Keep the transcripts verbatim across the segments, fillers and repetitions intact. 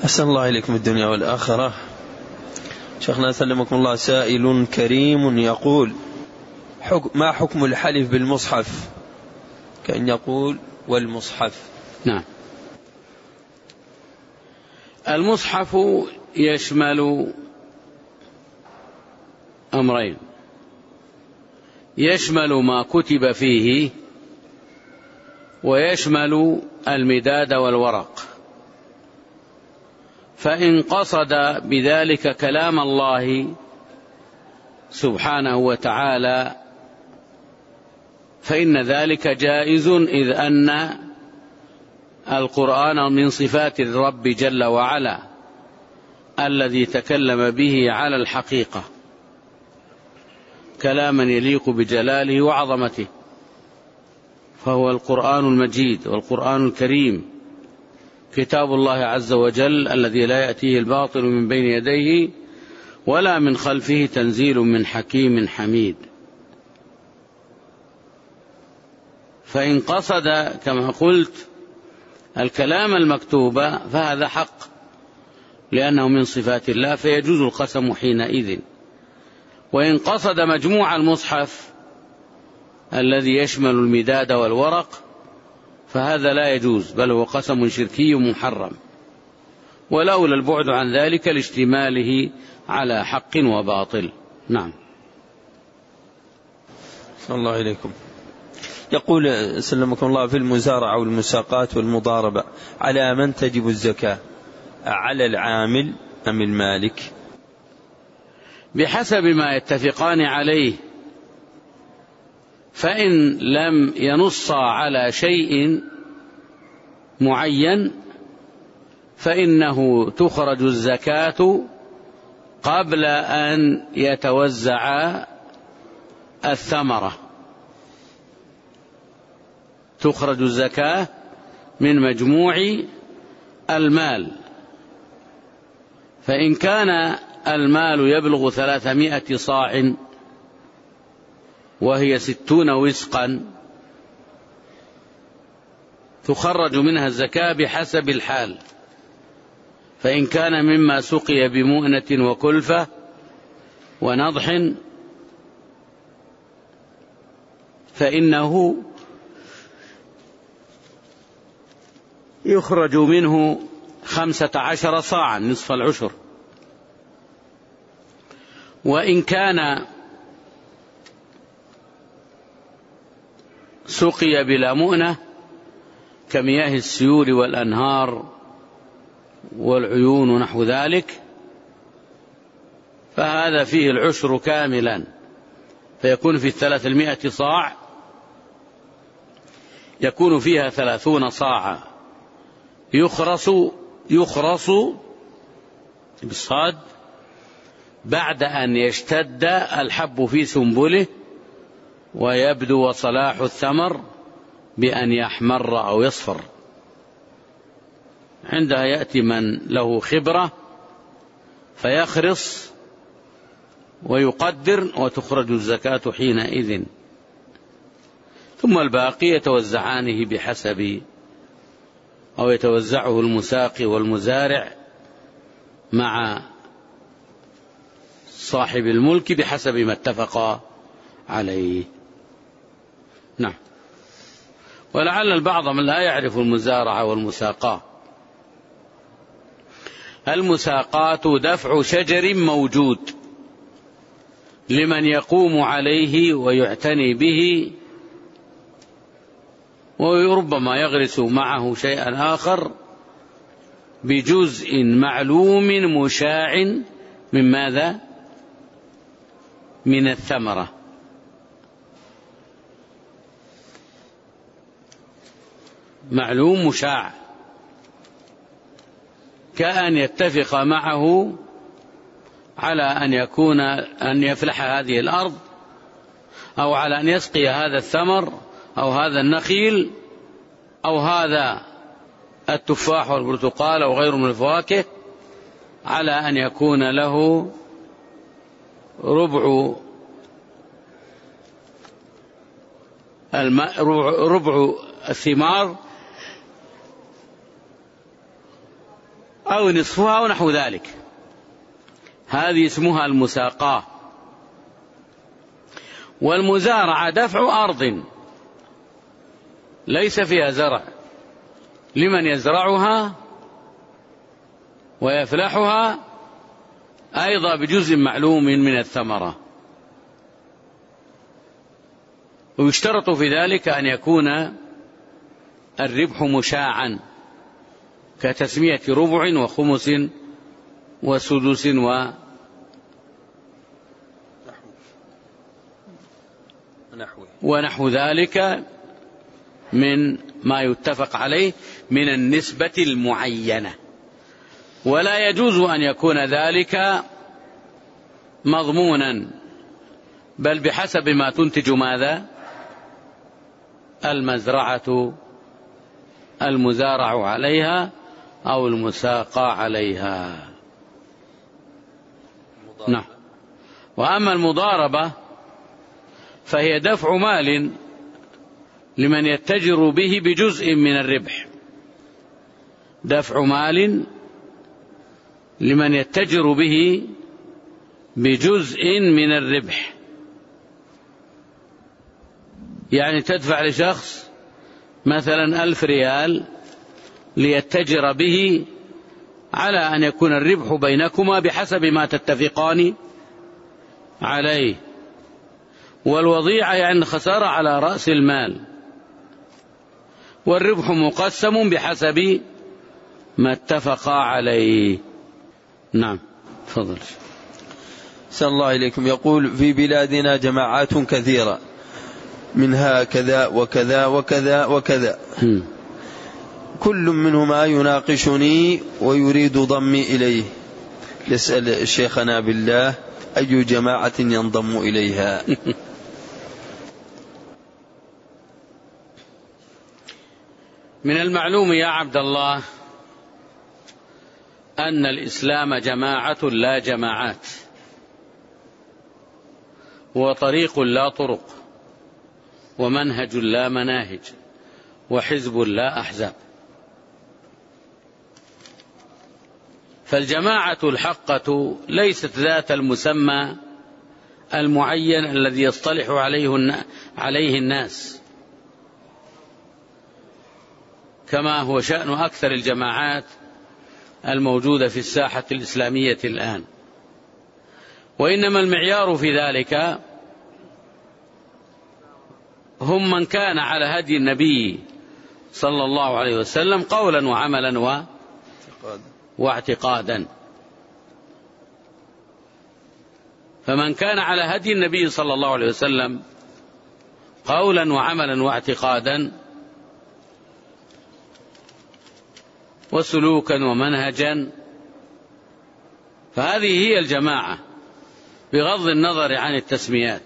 أحسن الله إليكم الدنيا والآخرة. شيخنا سلمكم الله، سائل كريم يقول: حكم ما حكم الحلف بالمصحف؟ كأن يقول والمصحف. نعم، المصحف يشمل أمرين: يشمل ما كتب فيه، ويشمل المداد والورق. فإن قصد بذلك كلام الله سبحانه وتعالى فإن ذلك جائز، إذ أن القرآن من صفات الرب جل وعلا الذي تكلم به على الحقيقة كلاما يليق بجلاله وعظمته، فهو القرآن المجيد والقرآن الكريم، كتاب الله عز وجل الذي لا يأتيه الباطل من بين يديه ولا من خلفه، تنزيل من حكيم حميد. فإن قصد كما قلت الكلام المكتوب فهذا حق، لأنه من صفات الله فيجوز القسم حينئذ. وإن قصد مجموع المصحف الذي يشمل المداد والورق فهذا لا يجوز، بل هو قسم شركي محرم، ولولا البعد عن ذلك لاشتماله على حق وباطل. نعم. صلى الله إليكم. يقول سلمكم الله: في المزارعة والمساقات والمضاربة على من تجب الزكاة؟ على العامل أم المالك؟ بحسب ما يتفقان عليه، فإن لم ينصا على شيء معين فإنه تخرج الزكاة قبل أن يتوزع الثمرة. تخرج الزكاة من مجموع المال، فإن كان المال يبلغ ثلاثمائة صاع وهي ستون وسقا تخرج منها الزكاة بحسب الحال. فإن كان مما سقي بمؤنة وكلفة ونضح فإنه يخرج منه خمسة عشر صاعا نصف العشر. وإن كان سقي بلا مؤنة كمياه السيول والأنهار والعيون ونحو ذلك فهذا فيه العشر كاملا، فيكون في الثلاثمائة صاع يكون فيها ثلاثون صاعا يخرص يخرص بالصاد بعد أن يشتد الحب في سنبله ويبدو صلاح الثمر بأن يحمر أو يصفر. عندها يأتي من له خبرة فيخرص ويقدر وتخرج الزكاة حينئذ، ثم الباقي يتوزعانه بحسب أو يتوزعه المساقي والمزارع مع صاحب الملك بحسب ما اتفقا عليه. نعم. ولعل البعض من لا يعرف المزارعة والمساقاة. المساقات دفع شجر موجود لمن يقوم عليه ويعتني به، وربما يغرس معه شيئا آخر بجزء معلوم مشاع من ماذا؟ من الثمرة. معلوم مشاع، كأن يتفق معه على أن يكون أن يفلح هذه الأرض، أو على أن يسقي هذا الثمر أو هذا النخيل أو هذا التفاح والبرتقال أو غيره من الفواكه، على أن يكون له ربع الماء ربع الثمار أو نصفها أو نحو ذلك، هذه اسمها المساقاة. والمزارعة دفع أرض ليس فيها زرع لمن يزرعها ويفلحها أيضا بجزء معلوم من الثمرة. ويشترط في ذلك أن يكون الربح مشاعا كتسمية ربع وخمس وسدس و ونحو ذلك من ما يتفق عليه من النسبة المعينة. ولا يجوز أن يكون ذلك مضمونا، بل بحسب ما تنتج ماذا؟ المزرعة المزارع عليها أو المساقى عليها. نعم. وأما المضاربة فهي دفع مال لمن يتجر به بجزء من الربح، دفع مال لمن يتجر به بجزء من الربح. يعني تدفع لشخص مثلا ألف ريال ليتجر به على أن يكون الربح بينكما بحسب ما تتفقان عليه، والوضيعة يعني خسارة على رأس المال، والربح مقسم بحسب ما اتفقا عليه. نعم تفضل. أحسن الله إليكم. يقول: في بلادنا جماعات كثيرة منها كذا وكذا وكذا وكذا، م. كل منهما يناقشني ويريد ضمي إليه، يسأل شيخنا بالله أي جماعة ينضم إليها؟ من المعلوم يا عبد الله أن الإسلام جماعة لا جماعات، وطريق لا طرق، ومنهج لا مناهج، وحزب لا أحزاب. فالجماعة الحقة ليست ذات المسمى المعين الذي يصطلح عليه الناس، كما هو شأن أكثر الجماعات الموجودة في الساحة الإسلامية الآن. وإنما المعيار في ذلك هم من كان على هدي النبي صلى الله عليه وسلم قولا وعملا و... واعتقادا. فمن كان على هدي النبي صلى الله عليه وسلم قولا وعملا واعتقادا وسلوكا ومنهجا، فهذه هي الجماعة بغض النظر عن التسميات.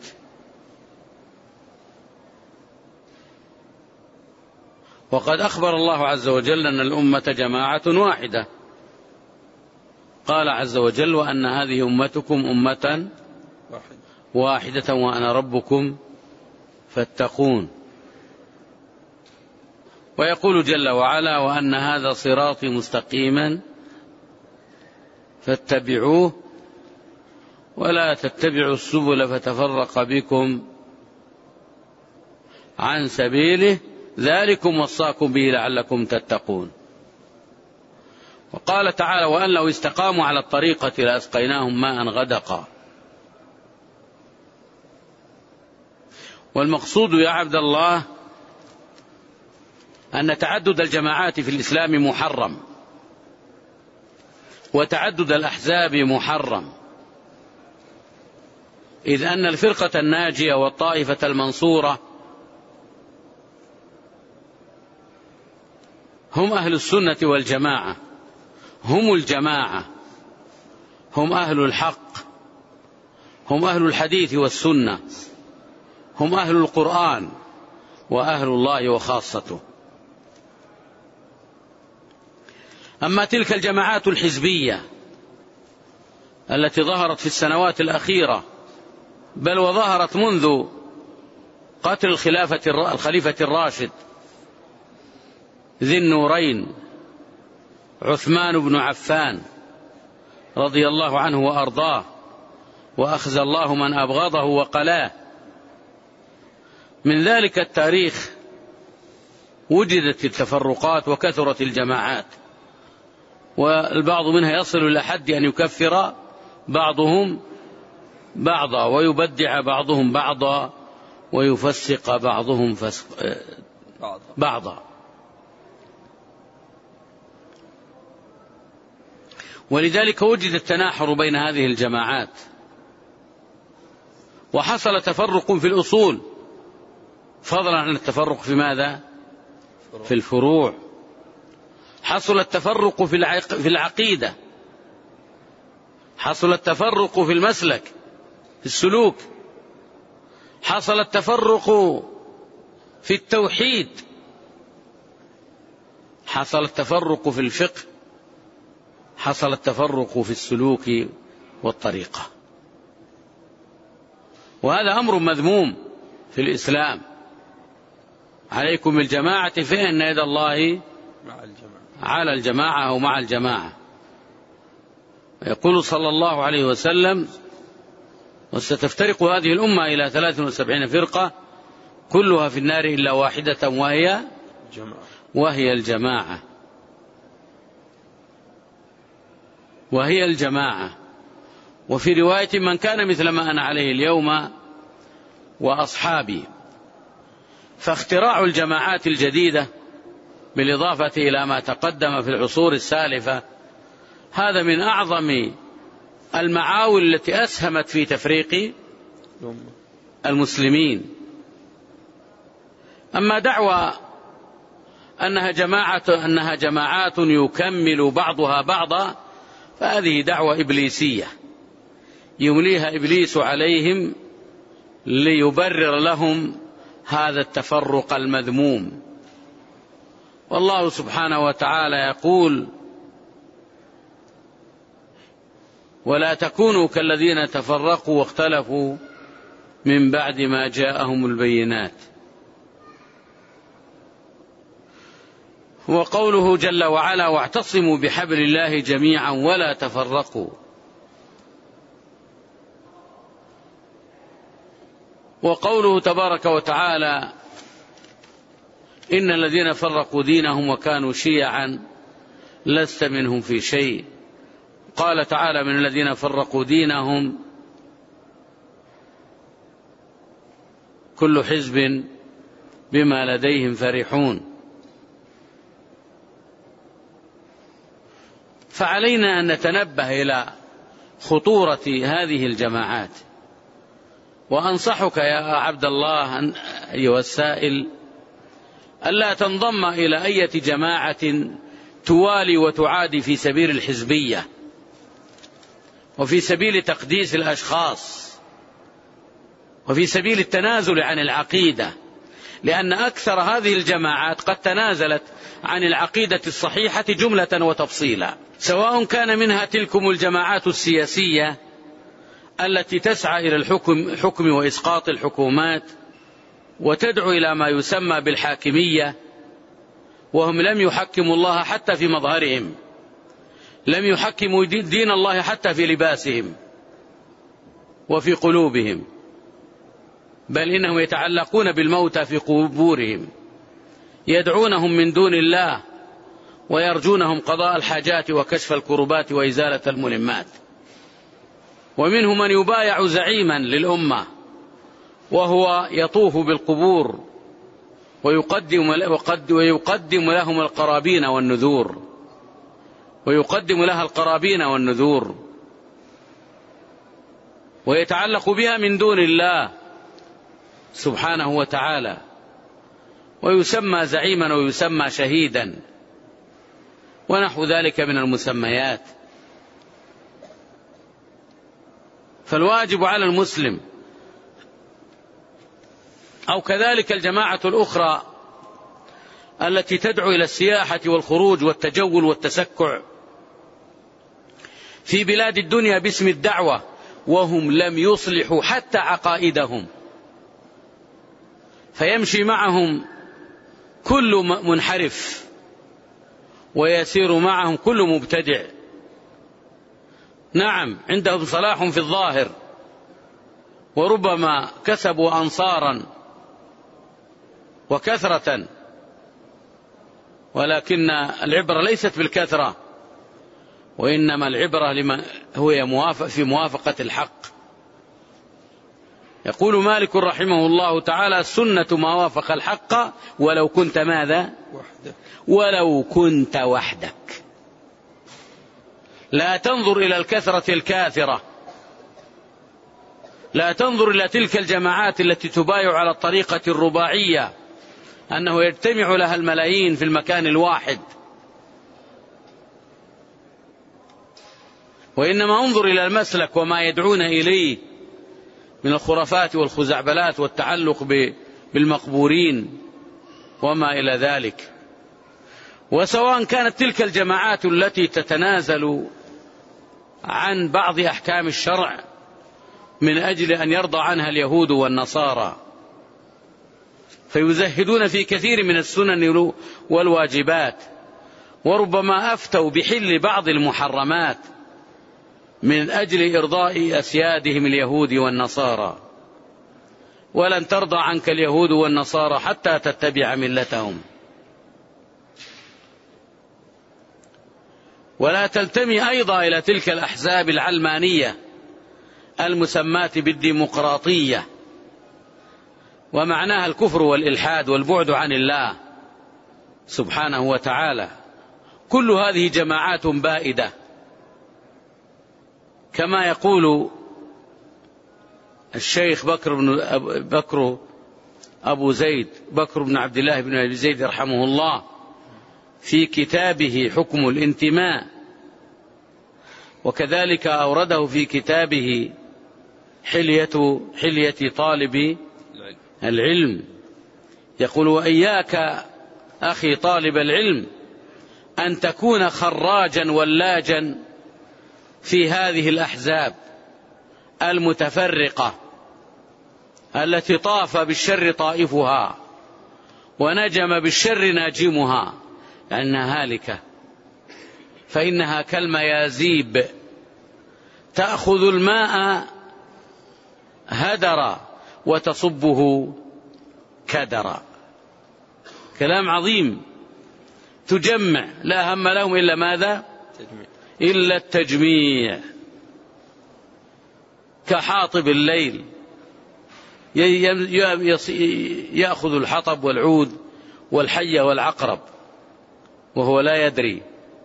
وقد أخبر الله عز وجل أن الأمة جماعة واحدة، قال عز وجل: وأن هذه أمتكم أمة واحدة وأنا ربكم فاتقون. ويقول جل وعلا: وأن هذا صراطي مستقيما فاتبعوه ولا تتبعوا السبل فتفرق بكم عن سبيله ذلكم وصاكم به لعلكم تتقون. وقال تعالى: وأن لو استقاموا على الطريقة لأسقيناهم ماء غدقا. والمقصود يا عبد الله أن تعدد الجماعات في الإسلام محرم، وتعدد الأحزاب محرم، إذ أن الفرقة الناجية والطائفة المنصورة هم أهل السنة والجماعة، هم الجماعة، هم أهل الحق، هم أهل الحديث والسنة، هم أهل القرآن وأهل الله وخاصته. أما تلك الجماعات الحزبية التي ظهرت في السنوات الأخيرة، بل وظهرت منذ قتل الخلافة الخليفة الراشد ذي النورين عثمان بن عفان رضي الله عنه وأرضاه، وأخزى الله من أبغضه وقلاه. من ذلك التاريخ وجدت التفرقات وكثرت الجماعات، والبعض منها يصل إلى حد أن يكفر بعضهم بعضا، ويبدع بعضهم بعضا، ويفسق بعضهم فسق بعضا. ولذلك وجد التناحر بين هذه الجماعات، وحصل تفرق في الأصول فضلا عن التفرق في ماذا؟ في الفروع. حصل التفرق في العقيدة، حصل التفرق في المسلك في السلوك، حصل التفرق في التوحيد، حصل التفرق في الفقه، حصل التفرق في السلوك والطريقة. وهذا أمر مذموم في الإسلام. عليكم بالجماعة فإن يد الله على الجماعة أو مع الجماعة. يقول صلى الله عليه وسلم: وستفترق هذه الأمة إلى ثلاث وسبعين فرقة كلها في النار إلا واحدة وهي وهي الجماعة وهي الجماعة. وفي رواية: من كان مثل ما أنا عليه اليوم وأصحابي. فاختراع الجماعات الجديدة بالإضافة إلى ما تقدم في العصور السالفة هذا من أعظم المعاول التي أسهمت في تفريق المسلمين. أما دعوى أنها جماعة أنها جماعات يكمل بعضها بعضا فهذه دعوة إبليسية يمليها إبليس عليهم ليبرر لهم هذا التفرق المذموم. والله سبحانه وتعالى يقول: ولا تكونوا كالذين تفرقوا واختلفوا من بعد ما جاءهم البينات. وقوله جل وعلا: واعتصموا بحبل الله جميعا ولا تفرقوا. وقوله تبارك وتعالى: إن الذين فرقوا دينهم وكانوا شيعا لست منهم في شيء. قال تعالى: من الذين فرقوا دينهم كل حزب بما لديهم فرحون. فعلينا أن نتنبه إلى خطورة هذه الجماعات. وأنصحك يا عبد الله أيها السائل ألا تنضم إلى أي جماعة توالي وتعادي في سبيل الحزبية وفي سبيل تقديس الأشخاص وفي سبيل التنازل عن العقيدة، لأن أكثر هذه الجماعات قد تنازلت عن العقيدة الصحيحة جملة وتفصيلا، سواء كان منها تلكم الجماعات السياسية التي تسعى إلى الحكم حكم وإسقاط الحكومات وتدعو إلى ما يسمى بالحاكمية، وهم لم يحكموا الله حتى في مظهرهم، لم يحكموا دين الله حتى في لباسهم وفي قلوبهم، بل إنهم يتعلقون بالموتى في قبورهم، يدعونهم من دون الله ويرجونهم قضاء الحاجات وكشف الكربات وإزالة الملمات. ومنهم من يبايع زعيما للأمة وهو يطوف بالقبور ويقدم ويقدم لهم القرابين والنذور ويقدم لها القرابين والنذور ويتعلق بها من دون الله سبحانه وتعالى، ويسمى زعيما ويسمى شهيدا ونحو ذلك من المسميات. فالواجب على المسلم أو كذلك الجماعة الأخرى التي تدعو إلى السياحة والخروج والتجول والتسكع في بلاد الدنيا باسم الدعوة وهم لم يصلحوا حتى عقائدهم، فيمشي معهم كل منحرف ويسير معهم كل مبتدع. نعم عندهم صلاح في الظاهر وربما كسبوا أنصارا وكثرة، ولكن العبرة ليست بالكثرة، وإنما العبرة لمن هو موافق في موافقة الحق. يقول مالك رحمه الله تعالى: السنة ما وافق الحق ولو كنت ماذا؟ وحدك. ولو كنت وحدك. لا تنظر إلى الكثرة الكاثرة، لا تنظر إلى تلك الجماعات التي تبايع على الطريقة الرباعية أنه يجتمع لها الملايين في المكان الواحد، وإنما انظر إلى المسلك وما يدعون إليه من الخرافات والخزعبلات والتعلق بالمقبورين وما إلى ذلك. وسواء كانت تلك الجماعات التي تتنازل عن بعض أحكام الشرع من أجل أن يرضى عنها اليهود والنصارى، فيزهدون في كثير من السنن والواجبات، وربما أفتوا بحل بعض المحرمات من أجل إرضاء أسيادهم اليهود والنصارى. ولن ترضى عنك اليهود والنصارى حتى تتبع ملتهم، ولا تلتمي أيضا إلى تلك الأحزاب العلمانية المسماة بالديمقراطية، ومعناها الكفر والإلحاد والبعد عن الله سبحانه وتعالى. كل هذه جماعات بائدة، كما يقول الشيخ بكر بن بكر أبو زيد بكر بن عبد الله بن أبي زيد رحمه الله في كتابه حكم الانتماء، وكذلك أورده في كتابه حلية, حلية طالب العلم. يقول: وإياك أخي طالب العلم أن تكون خراجا ولاجا في هذه الأحزاب المتفرقة التي طاف بالشر طائفها ونجم بالشر ناجمها، لأنها هالكة، فإنها كالميازيب تأخذ الماء هدرا وتصبه كدرا. كلام عظيم، تجمع، لا هم لهم إلا ماذا؟ إلا التجميع، كحاطب الليل يأخذ الحطب والعود والحية والعقرب وهو لا يدري.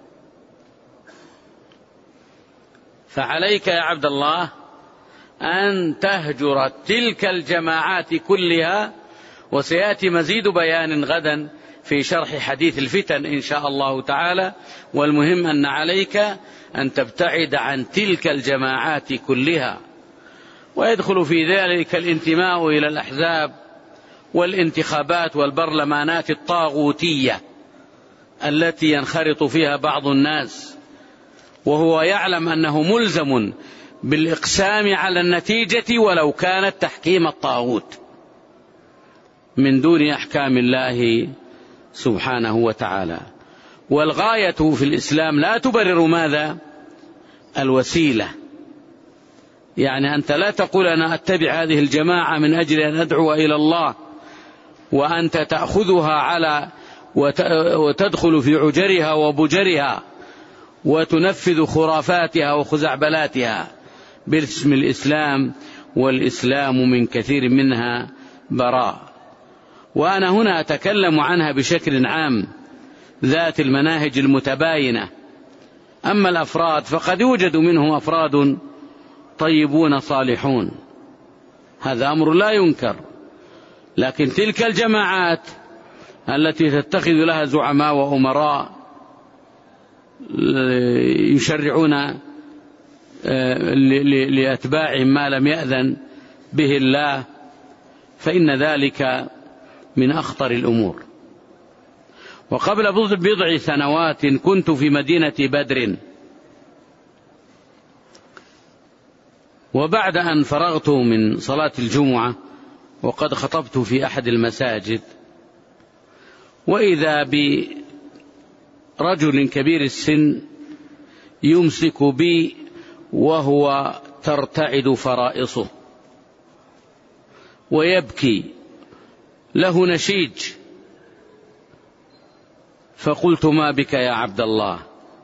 فعليك يا عبد الله أن تهجر تلك الجماعات كلها، وسيأتي مزيد بيان غدا في شرح حديث الفتن إن شاء الله تعالى. والمهم أن عليك أن تبتعد عن تلك الجماعات كلها، ويدخل في ذلك الانتماء إلى الأحزاب والانتخابات والبرلمانات الطاغوتية التي ينخرط فيها بعض الناس، وهو يعلم أنه ملزم بالإقسام على النتيجة ولو كانت تحكيم الطاغوت من دون أحكام الله سبحانه وتعالى. والغاية في الإسلام لا تبرر ماذا؟ الوسيلة. يعني أنت لا تقول أنا أتبع هذه الجماعة من أجل أن أدعو إلى الله، وأنت تأخذها على وتدخل في عجرها وبجرها وتنفذ خرافاتها وخزعبلاتها باسم الإسلام، والإسلام من كثير منها براء. وأنا هنا أتكلم عنها بشكل عام ذات المناهج المتباينة. أما الأفراد فقد يوجد منهم أفراد طيبون صالحون، هذا أمر لا ينكر، لكن تلك الجماعات التي تتخذ لها زعماء وأمراء يشرعون لأتباعهم ما لم يأذن به الله، فإن ذلك من أخطر الأمور. وقبل بضع سنوات كنت في مدينة بدر، وبعد أن فرغت من صلاة الجمعة وقد خطبت في أحد المساجد، وإذا رجل كبير السن يمسك بي وهو ترتعد فرائصه ويبكي له نشيج، فقلت: ما بك يا عبد الله؟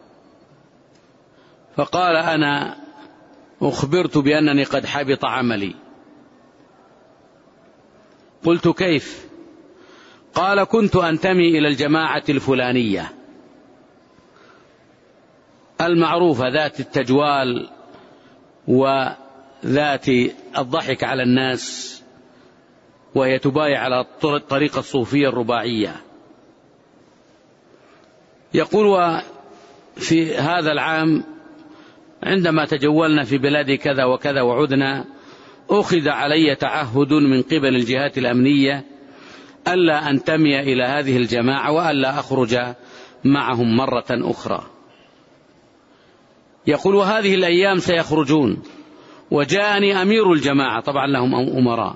فقال: أنا أخبرت بأنني قد حبط عملي. قلت: كيف؟ قال: كنت أنتمي إلى الجماعة الفلانية المعروفة ذات التجوال وذات الضحك على الناس، وهي تبايع على الطريقة الصوفية الرباعية. يقول: وفي هذا العام عندما تجولنا في بلاد كذا وكذا وعدنا، أخذ علي تعهد من قبل الجهات الأمنية ألا أنتمي إلى هذه الجماعة وألا أخرج معهم مرة أخرى. يقول: وهذه الأيام سيخرجون، وجاءني أمير الجماعة، طبعا لهم أمراء،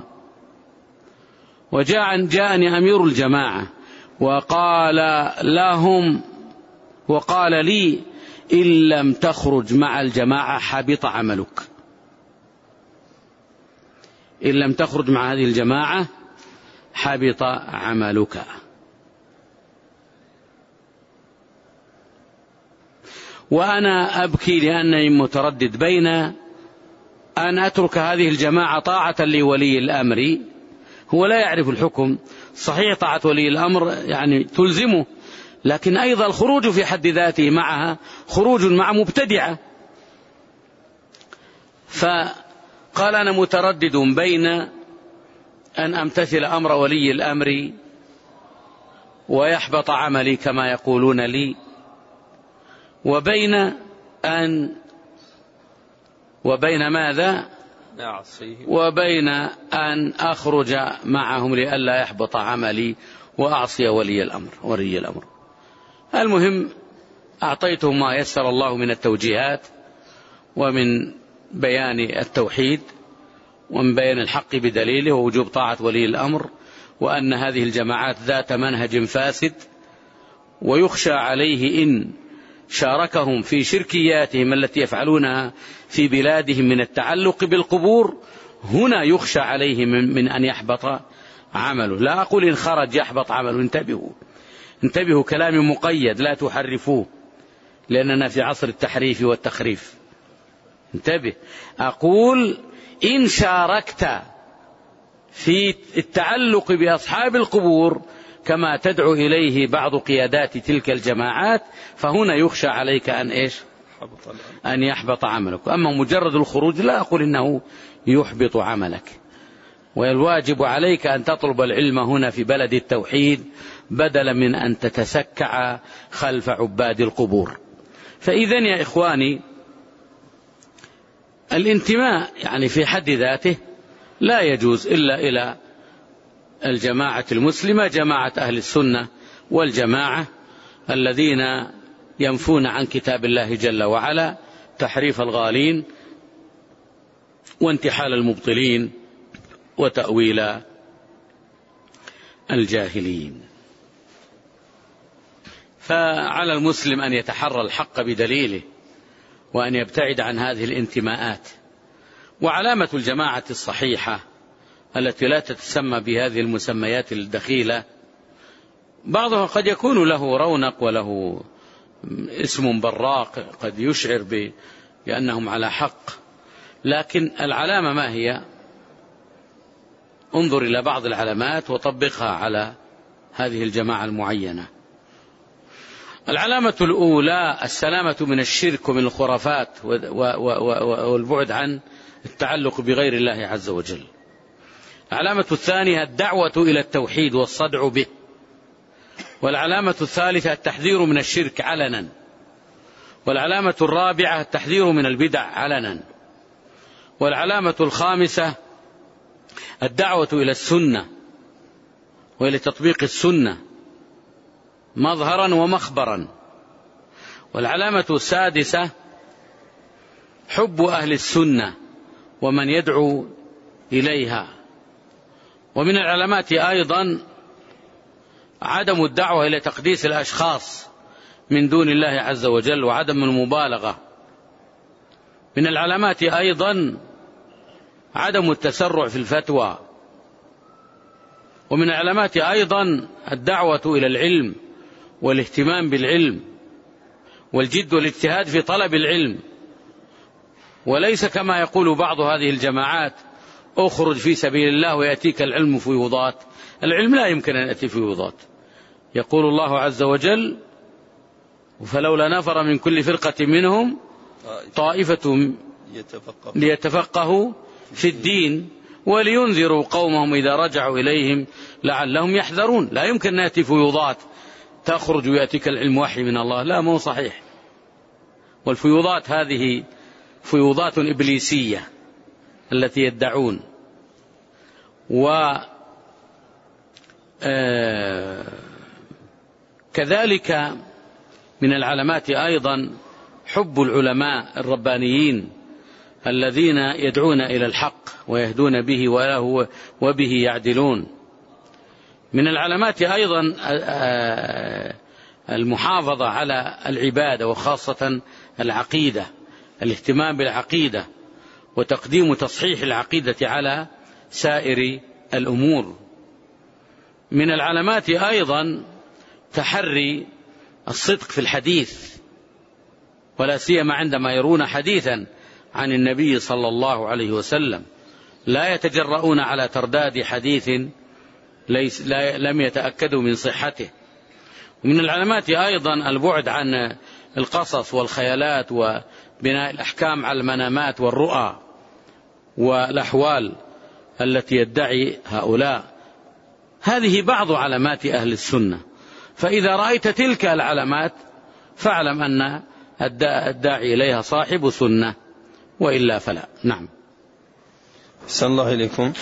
وجاءني أمير الجماعة وقال لهم وقال لي: إن لم تخرج مع الجماعة حبط عملك، إن لم تخرج مع هذه الجماعة حبط عملك. وأنا أبكي لأنني متردد بين أن أترك هذه الجماعة طاعة لولي الأمر، هو لا يعرف الحكم، صحيح طاعة ولي الأمر يعني تلزمه، لكن أيضا الخروج في حد ذاته معها خروج مع مبتدعة. فقال: أنا متردد بين أن أمتثل أمر ولي الأمر ويحبط عملي كما يقولون لي، وبين أن وبين ماذا؟ وبين أن أخرج معهم لئلا يحبط عملي وأعصي ولي الأمر ولي الأمر. المهم أعطيتهم ما يسر الله من التوجيهات ومن بيان التوحيد ومن بيان الحق بدليله ووجوب طاعة ولي الأمر، وأن هذه الجماعات ذات منهج فاسد، ويخشى عليه إن شاركهم في شركياتهم التي يفعلونها في بلادهم من التعلق بالقبور، هنا يخشى عليه من, من أن يحبط عمله. لا أقول إن خرج يحبط عمله، انتبهوا انتبهوا، كلامي مقيد لا تحرفوه، لأننا في عصر التحريف والتخريف. انتبه، أقول إن شاركت في التعلق بأصحاب القبور كما تدعو إليه بعض قيادات تلك الجماعات، فهنا يخشى عليك أن إيش؟ أن يحبط عملك. أما مجرد الخروج لا أقول إنه يحبط عملك، والواجب عليك أن تطلب العلم هنا في بلد التوحيد بدلا من أن تتسكع خلف عباد القبور. فإذا يا إخواني، الانتماء يعني في حد ذاته لا يجوز إلا إلى الجماعة المسلمة، جماعة أهل السنة والجماعة، الذين ينفون عن كتاب الله جل وعلا تحريف الغالين وانتحال المبطلين وتأويل الجاهلين. فعلى المسلم أن يتحرى الحق بدليله وأن يبتعد عن هذه الانتماءات. وعلامة الجماعة الصحيحة التي لا تتسمى بهذه المسميات الدخيلة، بعضها قد يكون له رونق وله اسم براق قد يشعر بأنهم على حق، لكن العلامة ما هي؟ انظر إلى بعض العلامات وطبقها على هذه الجماعة المعينة. العلامة الأولى السلامة من الشرك ومن الخرافات والبعد عن التعلق بغير الله عز وجل. العلامة الثانية الدعوة إلى التوحيد والصدع به. والعلامة الثالثة التحذير من الشرك علنا. والعلامة الرابعة التحذير من البدع علنا. والعلامة الخامسة الدعوة إلى السنة وإلى تطبيق السنة مظهرا ومخبرا. والعلامة السادسة حب أهل السنة ومن يدعو إليها. ومن العلامات أيضا عدم الدعوة إلى تقديس الأشخاص من دون الله عز وجل وعدم المبالغة. من العلامات أيضا عدم التسرع في الفتوى، ومن العلامات أيضا الدعوة إلى العلم والاهتمام بالعلم والجد والاجتهاد في طلب العلم، وليس كما يقول بعض هذه الجماعات أخرج في سبيل الله ويأتيك العلم فيوضات. العلم لا يمكن أن يأتي فيوضات. يقول الله عز وجل: فلولا نفر من كل فرقة منهم طائفة ليتفقهوا في الدين ولينذروا قومهم إذا رجعوا إليهم لعلهم يحذرون. لا يمكن أن يأتي فيوضات تخرج ويأتيك العلم وحي من الله، لا، مو صحيح. والفيوضات هذه فيوضات إبليسية التي يدعون. وكذلك من العلامات أيضا حب العلماء الربانيين الذين يدعون إلى الحق ويهدون به وله وبه يعدلون. من العلامات أيضا المحافظة على العبادة وخاصة العقيدة، الاهتمام بالعقيدة وتقديم تصحيح العقيدة على سائر الأمور. من العلامات أيضا تحري الصدق في الحديث، ولا سيما عندما يرون حديثا عن النبي صلى الله عليه وسلم، لا يتجرؤون على ترداد حديث ليس لا لم يتأكدوا من صحته. ومن العلامات أيضا البعد عن القصص والخيالات وبناء الأحكام على المنامات والرؤى والأحوال التي يدعي هؤلاء. هذه بعض علامات أهل السنة، فإذا رأيت تلك العلامات فاعلم أن الداعي إليها صاحب سنة، وإلا فلا. نعم. أحسن الله إليكم.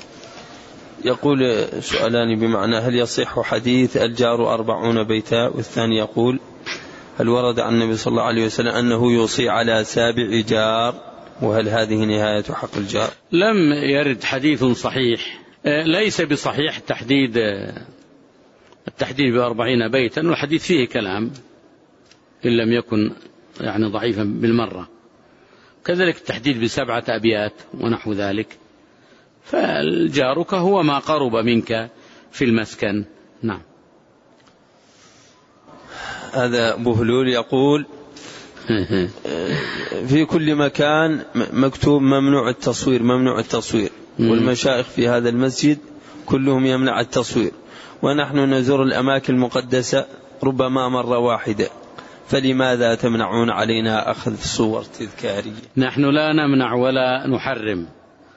يقول سؤالان بمعنى: هل يصح حديث الجار أربعون بيتا؟ والثاني يقول: هل ورد عن النبي صلى الله عليه وسلم أنه يوصي على سابع جار؟ وهل هذه نهاية حق الجار؟ لم يرد حديث صحيح، ليس بصحيح التحديد التحديد بأربعين بيتا، والحديث فيه كلام إن لم يكن يعني ضعيفا بالمرة. كذلك التحديد بسبعة أبيات ونحو ذلك. فالجارك هو ما قرب منك في المسكن. نعم. هذا بهلول يقول: في كل مكان مكتوب ممنوع التصوير ممنوع التصوير، والمشايخ في هذا المسجد كلهم يمنع التصوير، ونحن نزور الأماكن المقدسة ربما مرة واحدة، فلماذا تمنعون علينا أخذ صور تذكارية؟ نحن لا نمنع ولا نحرم،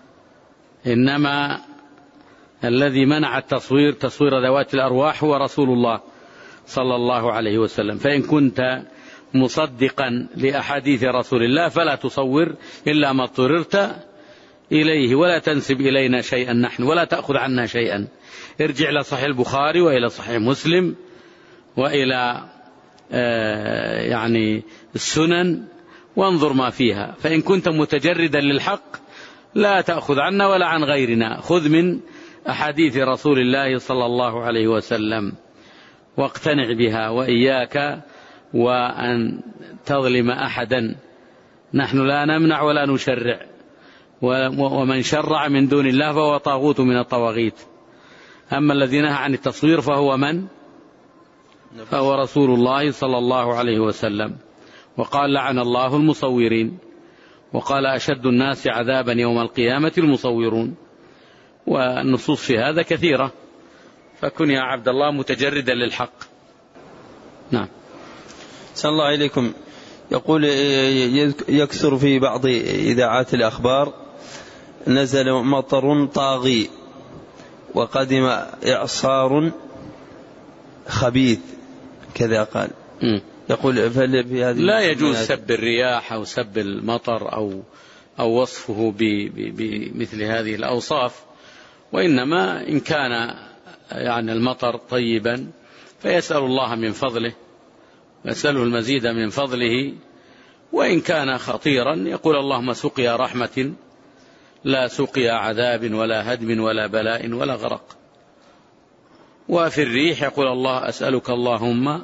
إنما الذي منع التصوير تصوير ذوات الأرواح هو رسول الله صلى الله عليه وسلم. فإن كنت مصدقا لأحاديث رسول الله فلا تصور إلا ما اضطررت إليه، ولا تنسب إلينا شيئا نحن، ولا تأخذ عنا شيئا. ارجع إلى صحيح البخاري وإلى صحيح مسلم وإلى آه يعني السنن وانظر ما فيها. فإن كنت متجردا للحق لا تأخذ عنا ولا عن غيرنا، خذ من أحاديث رسول الله صلى الله عليه وسلم واقتنع بها، وإياك وأن تظلم أحدا. نحن لا نمنع ولا نشرع، ومن شرع من دون الله فهو طاغوت من الطواغيت. أما الذي نهى عن التصوير فهو من؟ فهو رسول الله صلى الله عليه وسلم، وقال: لعن الله المصورين، وقال: أشد الناس عذابا يوم القيامة المصورون. والنصوص في هذا كثيرة، فكن يا عبد الله متجردا للحق. نعم. صلى الله عليكم. يقول: يكثر في بعض إذاعات الأخبار: نزل مطر طاغي وقدم إعصار خبيث، كذا قال. م. يقول: في هذه لا يجوز سب الرياح أو سب المطر أو أو وصفه بمثل هذه الأوصاف، وإنما إن كان يعني المطر طيبا فيسأل الله من فضله، يسأله المزيد من فضله، وإن كان خطيرا يقول: اللهم سقيا رحمة لا سقيا عذاب ولا هدم ولا بلاء ولا غرق. وفي الريح يقول: الله أسألك اللهم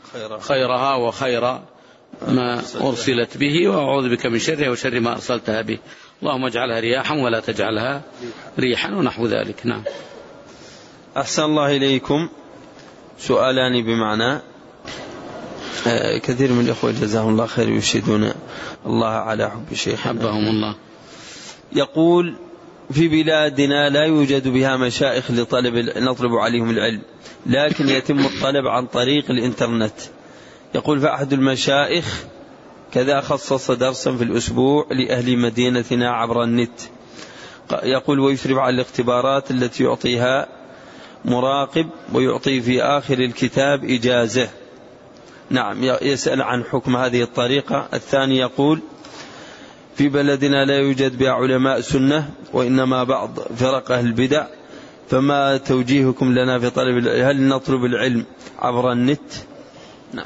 خيرها, خيرها وخير ما أرسلت به، وأعوذ بك من شرها وشر ما أرسلتها به. اللهم اجعلها رياحا ولا تجعلها ريحا ونحو ذلك. نعم. أحسن الله إليكم. سؤالان بمعنى آه كثير من الإخوة جزاهم الله خير يشهدون الله على حب شيخنا حبهم الله. يقول: في بلادنا لا يوجد بها مشايخ لطلب نطلب عليهم العلم، لكن يتم الطلب عن طريق الإنترنت. يقول: فأحد المشايخ كذا خصص درسا في الأسبوع لأهل مدينتنا عبر النت. يقول: ويشرف على الاختبارات التي يعطيها مراقب، ويعطي في آخر الكتاب إجازة. نعم. يسأل عن حكم هذه الطريقة. الثاني يقول: في بلدنا لا يوجد بها علماء سنة، وإنما بعض فرق أهل البدع، فما توجيهكم لنا في طلب، هل نطلب العلم عبر النت؟ نعم.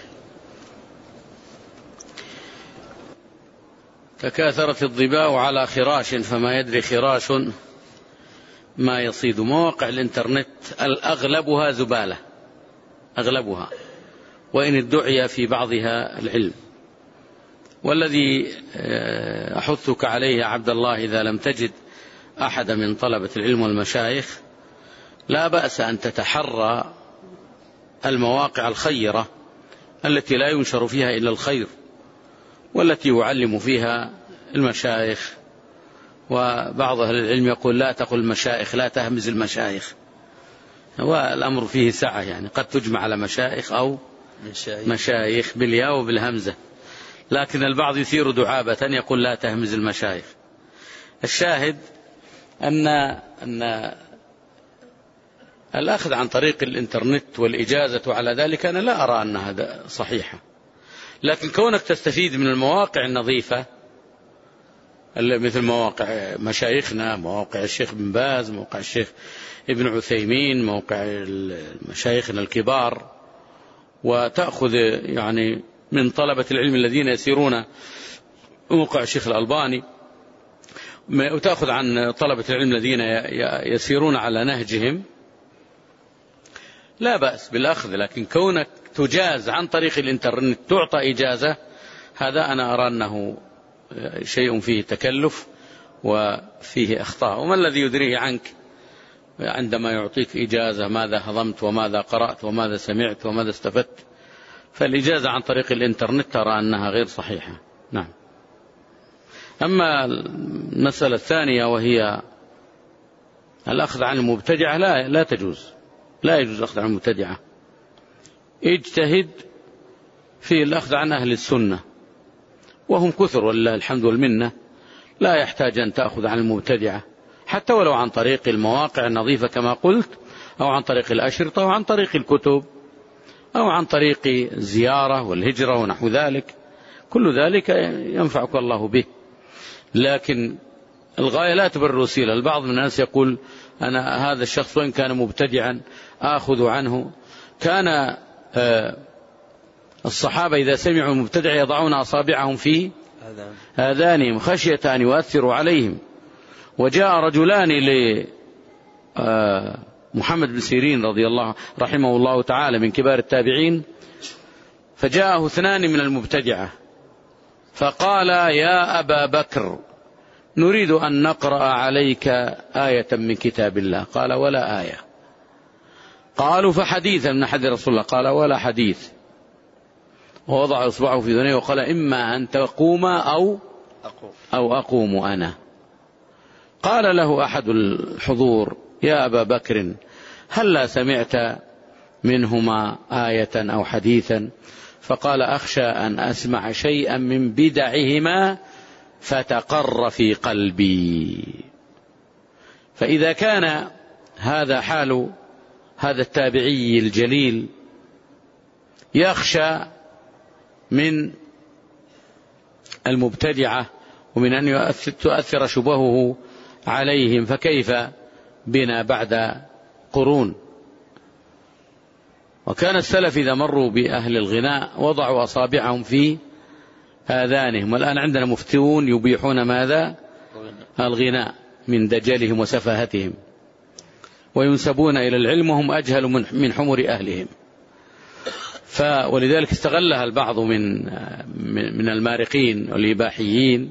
تكاثرت الظباء على خراش، فما يدري خراش ما يصيد. مواقع الإنترنت الأغلبها زبالة، أغلبها، وإن ادعي في بعضها العلم. والذي أحثك عليه يا عبد الله، إذا لم تجد أحد من طلبة العلم والمشايخ، لا بأس أن تتحرى المواقع الخيرة التي لا ينشر فيها إلا الخير، والتي يعلم فيها المشايخ. وبعض أهل العلم يقول: لا تقل المشايخ، لا تهمز المشايخ. والأمر فيه سعة، يعني قد تجمع على مشايخ أو مشايخ, مشايخ بالياء وبالهمزة، لكن البعض يثير دعابة يقول: لا تهمز المشايخ. الشاهد أن أن الأخذ عن طريق الإنترنت والإجازة على ذلك أنا لا أرى أن هذا صحيحة، لكن كونك تستفيد من المواقع النظيفة مثل مواقع مشايخنا، مواقع الشيخ بن باز، موقع الشيخ ابن عثيمين، موقع مشايخنا الكبار، وتأخذ يعني من طلبة العلم الذين يسيرون موقع الشيخ الألباني، وتأخذ عن طلبة العلم الذين يسيرون على نهجهم، لا بأس بالأخذ. لكن كونك تجاز عن طريق الإنترنت، تعطى إجازة، هذا أنا أرى أنه شيء فيه تكلف وفيه أخطاء. وما الذي يدريه عنك عندما يعطيك إجازة ماذا هضمت وماذا قرأت وماذا سمعت وماذا استفدت؟ فالإجازة عن طريق الإنترنت ترى أنها غير صحيحة. نعم. أما المسألة الثانية وهي الأخذ عن المبتدعة، لا, لا تجوز، لا يجوز الأخذ عن المبتدعة. اجتهد في الأخذ عن أهل السنة، وهم كثر ولله الحمد والمنة، لا يحتاج أن تأخذ عن المبتدعة، حتى ولو عن طريق المواقع النظيفة كما قلت، أو عن طريق الأشرطة، أو عن طريق الكتب، أو عن طريق الزيارة والهجرة ونحو ذلك. كل ذلك ينفعك الله به، لكن الغاية لا تبرر الوسيلة. البعض من الناس يقول: أنا هذا الشخص وإن كان مبتدعا آخذ عنه. كان الصحابة إذا سمعوا المبتدع يضعون أصابعهم في آذانهم خشية أن يؤثروا عليهم. وجاء رجلان لمحمد بن سيرين رضي الله رحمه الله تعالى من كبار التابعين، فجاءه اثنان من المبتدعة فقال: يا أبا بكر، نريد أن نقرأ عليك آية من كتاب الله. قال: ولا آية. قالوا: فحديثا من حديث رسول الله. قال: ولا حديث. ووضع إصبعه في ذنيه وقال: إما أن تقوم أو أو أقوم أنا. قال له أحد الحضور: يا أبا بكر، هل لا سمعت منهما آية أو حديثا؟ فقال: أخشى أن أسمع شيئا من بدعهما فتقر في قلبي. فإذا كان هذا حال هذا التابعي الجليل، يخشى من المبتدعة ومن أن تؤثر شبهه عليهم، فكيف بنا بعد قرون؟ وكان السلف إذا مروا بأهل الغناء وضعوا أصابعهم في آذانهم. والآن عندنا مفتون يبيحون ماذا؟ الغناء من دجلهم وسفاهتهم، وينسبون إلى العلم وهم أجهل من حمر أهلهم. ف ولذلك استغلها البعض من من المارقين والإباحيين،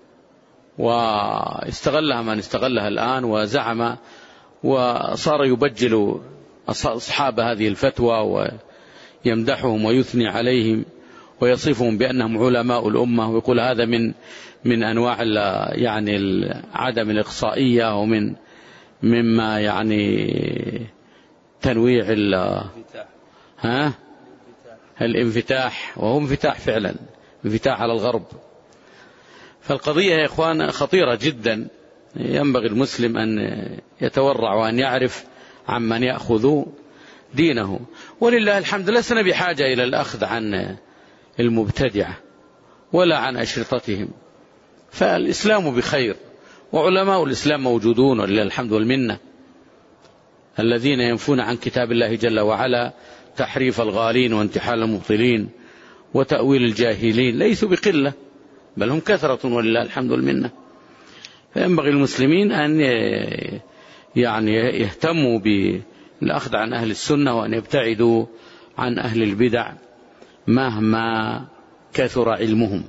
واستغلها من استغلها الآن، وزعم وصار يبجل أصحاب هذه الفتوى ويمدحهم ويثني عليهم ويصفهم بأنهم علماء الأمة، ويقول هذا من من أنواع يعني عدم الإقصائية، ومن مما يعني تنويع ها الانفتاح، وهو انفتاح فعلا، انفتاح على الغرب. فالقضية يا إخوان خطيرة جدا، ينبغي المسلم أن يتورع وأن يعرف عمن يأخذ دينه. ولله الحمد لسنا بحاجة إلى الأخذ عن المبتدعة ولا عن أشرطتهم، فالإسلام بخير، وعلماء الإسلام موجودون ولله الحمد والمنة، الذين ينفون عن كتاب الله جل وعلا تحريف الغالين وانتحال المبطلين وتأويل الجاهلين ليسوا بقلة، بل هم كثرة ولله الحمد والمنة. فينبغي المسلمين أن يعني يهتموا بالأخذ عن أهل السنة، وأن يبتعدوا عن أهل البدع مهما كثر علمهم.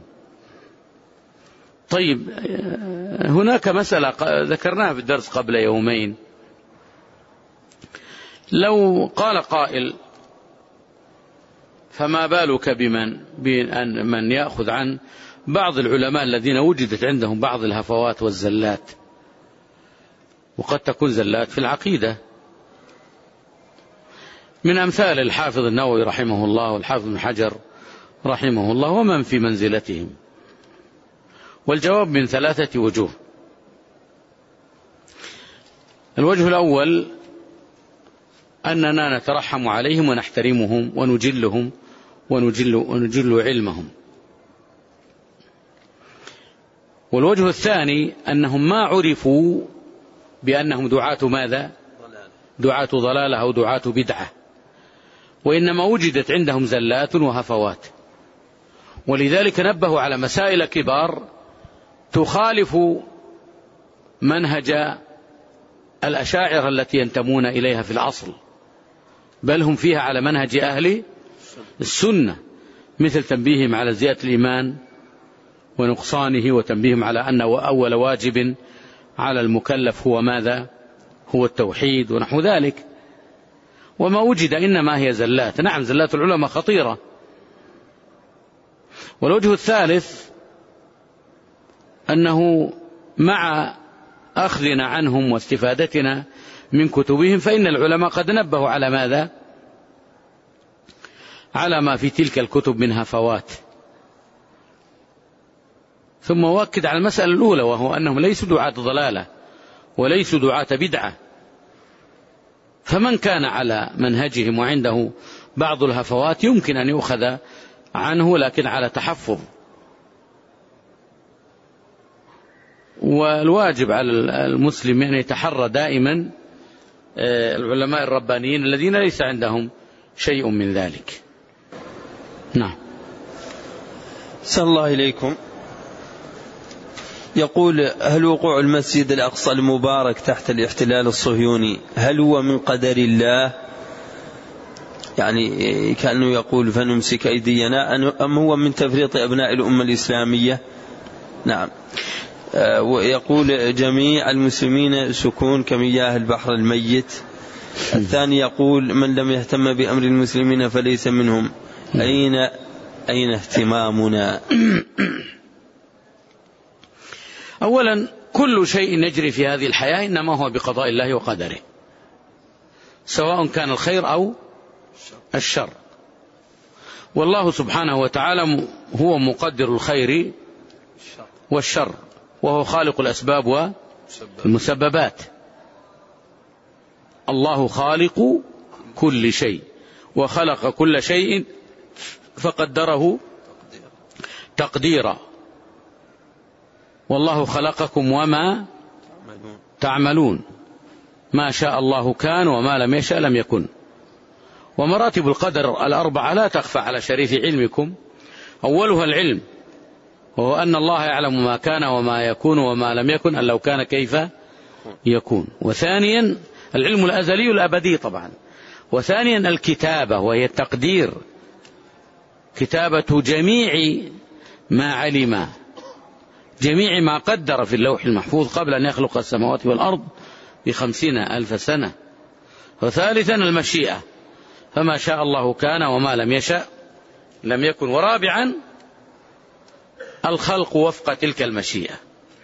طيب، هناك مسألة ذكرناها في الدرس قبل يومين. لو قال قائل فما بالك بمن بأن من يأخذ عن بعض العلماء الذين وجدت عندهم بعض الهفوات والزلات، وقد تكون زلات في العقيدة، من أمثال الحافظ النووي رحمه الله والحافظ بن حجر رحمه الله ومن في منزلتهم؟ والجواب من ثلاثة وجوه. الوجه الأول أننا نترحم عليهم ونحترمهم ونجلهم ونجل, ونجل علمهم. والوجه الثاني أنهم ما عرفوا بأنهم دعاة ماذا؟ دعاة ضلالة أو دعاة بدعة، وإنما وجدت عندهم زلات وهفوات، ولذلك نبهوا على مسائل كبار تخالف منهج الأشاعرة التي ينتمون إليها في الأصل، بل هم فيها على منهج أهل السنة، مثل تنبيههم على زيادة الإيمان ونقصانه، وتنبيههم على أن أول واجب على المكلف هو ماذا؟ هو التوحيد ونحو ذلك. وما وجد إنما هي زلات. نعم، زلات العلماء خطيرة. والوجه الثالث أنه مع أخذنا عنهم واستفادتنا من كتبهم فإن العلماء قد نبهوا على ماذا؟ على ما في تلك الكتب من هفوات. ثم أؤكد على المسألة الأولى، وهو أنهم ليسوا دعاة ضلالة وليسوا دعاة بدعة، فمن كان على منهجهم وعنده بعض الهفوات يمكن أن يؤخذ عنه، لكن على تحفظ. والواجب على المسلم أن يتحرى دائما العلماء الربانيين الذين ليس عندهم شيء من ذلك. نعم. أحسن الله إليكم. يقول: هل وقوع المسجد الأقصى المبارك تحت الاحتلال الصهيوني هل هو من قدر الله؟ يعني كأنه يقول فنمسك أيدينا، أم هو من تفريط أبناء الأمة الإسلامية؟ نعم. ويقول: جميع المسلمين سكون كمياه البحر الميت. الثاني يقول: من لم يهتم بأمر المسلمين فليس منهم. أين أين اهتمامنا؟ أولا، كل شيء يجري في هذه الحياة إنما هو بقضاء الله وقدره، سواء كان الخير أو الشر. والله سبحانه وتعالى هو مقدر الخير والشر، وهو خالق الأسباب والمسببات. الله خالق كل شيء، وخلق كل شيء فقدره تقديرا. والله خلقكم وما تعملون، ما شاء الله كان وما لم يشأ لم يكن. ومراتب القدر الأربعة لا تخفى على شريف علمكم. أولها العلم، وهو أن الله يعلم ما كان وما يكون وما لم يكن، أن لو كان كيف يكون. وثانيا العلم الأزلي الأبدي طبعا. وثانيا الكتابة، وهي التقدير كتابة جميع ما علم، جميع ما قدر في اللوح المحفوظ قبل أن يخلق السماوات والأرض بخمسين ألف سنة. وثالثا المشيئة، فما شاء الله كان وما لم يشأ لم يكن. ورابعا الخلق وفق تلك المشيئة.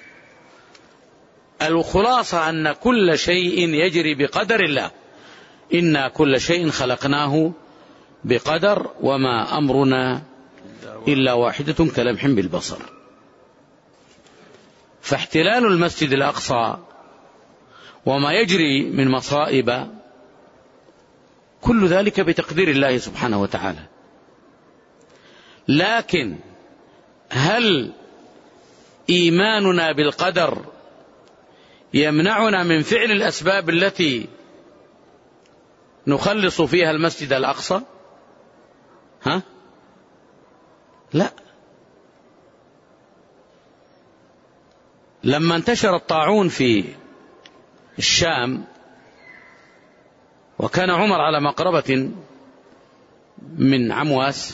الخلاصة أن كل شيء يجري بقدر الله، إنا كل شيء خلقناه بقدر وما أمرنا إلا واحدة كلمح بالبصر. فاحتلال المسجد الأقصى وما يجري من مصائب كل ذلك بتقدير الله سبحانه وتعالى. لكن هل إيماننا بالقدر يمنعنا من فعل الأسباب التي نخلص فيها المسجد الأقصى؟ ها؟ لا. لما انتشر الطاعون في الشام وكان عمر على مقربة من عمواس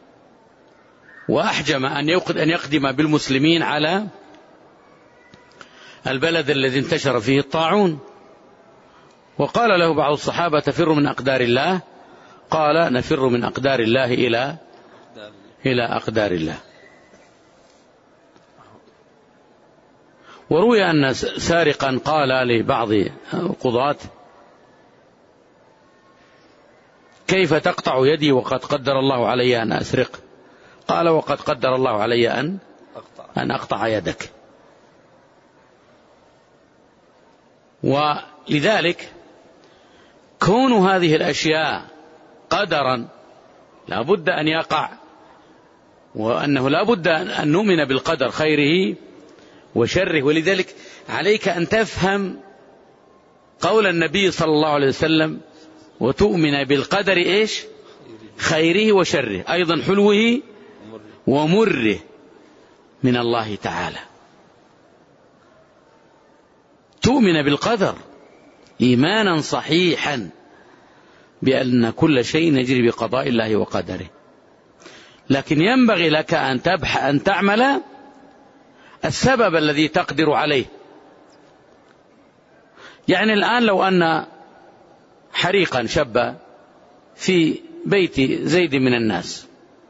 وأحجم أن يقدم بالمسلمين على البلد الذي انتشر فيه الطاعون، وقال له بعض الصحابة تفر من أقدار الله؟ قال نفر من أقدار الله إلى إلى أقدار الله. وروي أن سارقا قال لبعض القضاة كيف تقطع يدي وقد قدر الله علي أن أسرق؟ قال وقد قدر الله علي أن أن أقطع يدك. ولذلك كون هذه الأشياء قدرا لا بد أن يقع، وأنه لا بد أن نؤمن بالقدر خيره وشره. ولذلك عليك أن تفهم قول النبي صلى الله عليه وسلم وتؤمن بالقدر إيش؟ خيره وشره، أيضا حلوه ومره من الله تعالى. تؤمن بالقدر إيمانا صحيحا بأن كل شيء يجري بقضاء الله وقدره. لكن ينبغي لك أن تبحث أن تعمل السبب الذي تقدر عليه. يعني الآن لو أن حريقا شب في بيت زيد من الناس،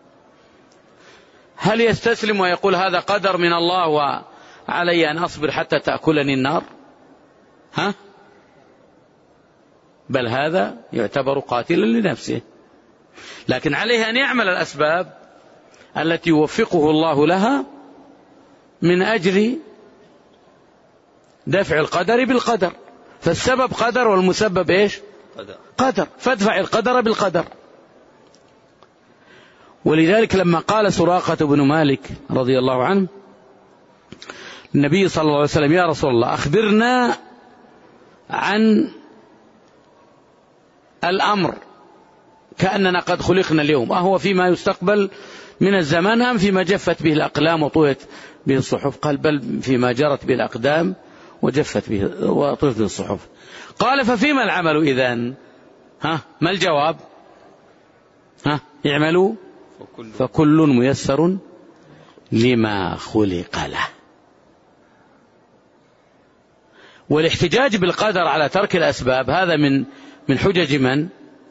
هل يستسلم ويقول هذا قدر من الله وعلي أن أصبر حتى تأكلني النار؟ ها؟ بل هذا يعتبر قاتلا لنفسه. لكن عليه أن يعمل الأسباب التي يوفقه الله لها من أجل دفع القدر بالقدر. فالسبب قدر والمسبب إيش؟ قدر. قدر، فادفع القدر بالقدر. ولذلك لما قال سراقة بن مالك رضي الله عنه النبي صلى الله عليه وسلم يا رسول الله أخبرنا عن الأمر كأننا قد خلقنا اليوم، أهو فيما يستقبل من الزمان أم فيما جفت به الأقلام وطويت به الصحف؟ قال بل فيما جرت به الأقدام وجفت به وطويت به الصحف. قال ففيما العمل إذن؟ ها ما الجواب؟ ها اعملوا فكل ميسر لما خلق له. والاحتجاج بالقدر على ترك الأسباب هذا من من حجج من؟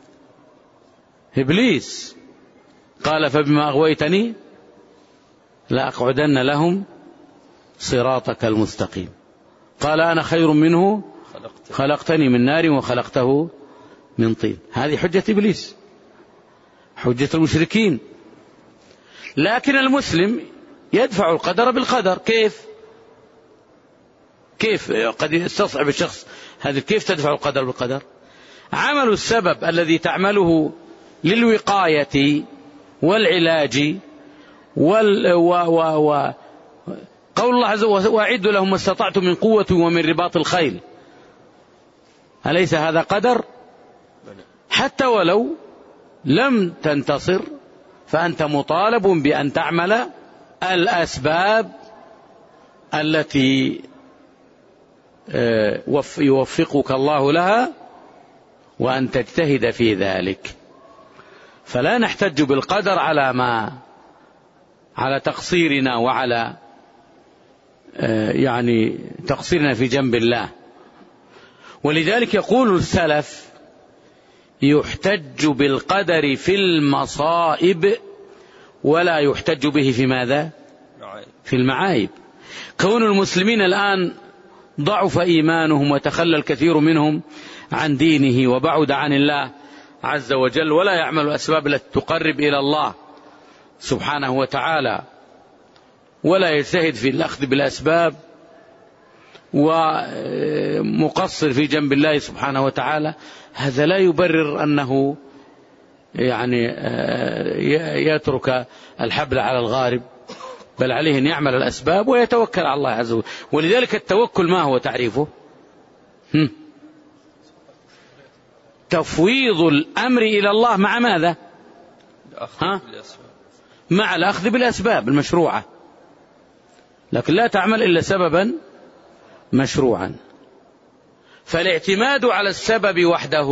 إبليس. قال فبما أغويتني لأقعدن لهم صراطك المستقيم. قال أنا خير منه خلقتني من نار وخلقته من طين. هذه حجة إبليس، حجة المشركين. لكن المسلم يدفع القدر بالقدر. كيف؟ كيف قد يستصعب الشخص هذا، كيف تدفع القدر بالقدر؟ عمل السبب الذي تعمله للوقاية والعلاج وال و و و قول الله عز وجل وأعدوا لهم ما استطعتم من قوة ومن رباط الخيل، أليس هذا قدر؟ حتى ولو لم تنتصر فأنت مطالب بأن تعمل الأسباب التي يوفقك الله لها وأن تجتهد في ذلك. فلا نحتج بالقدر على ما على تقصيرنا وعلى يعني تقصيرنا في جنب الله. ولذلك يقول السلف يحتج بالقدر في المصائب ولا يحتج به في ماذا؟ في المعايب. كون المسلمين الآن ضعف إيمانهم وتخلى الكثير منهم عن دينه وبعد عن الله عز وجل ولا يعمل الأسباب التي تقرب إلى الله سبحانه وتعالى ولا يجتهد في الأخذ بالأسباب ومقصر في جنب الله سبحانه وتعالى، هذا لا يبرر أنه يعني يترك الحبل على الغارب، بل عليه أن يعمل الأسباب ويتوكل على الله عز وجل. ولذلك التوكل ما هو تعريفه؟ هم. تفويض الأمر إلى الله مع ماذا؟ ها؟ مع الأخذ بالأسباب المشروعة، لكن لا تعمل إلا سببا مشروعا. فالاعتماد على السبب وحده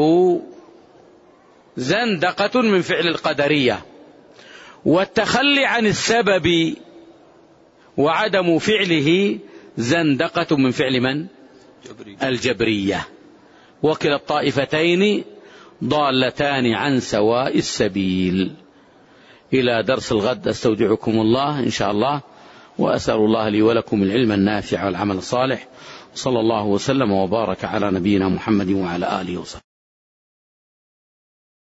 زندقة من فعل القدرية، والتخلي عن السبب وعدم فعله زندقة من فعل من؟ الجبرية. وكلا الطائفتين ضالتان عن سواء السبيل. إلى درس الغد أستودعكم الله إن شاء الله، وأسأل الله لي ولكم العلم النافع والعمل الصالح. صلى الله وسلم وبارك على نبينا محمد وعلى آله وصحبه.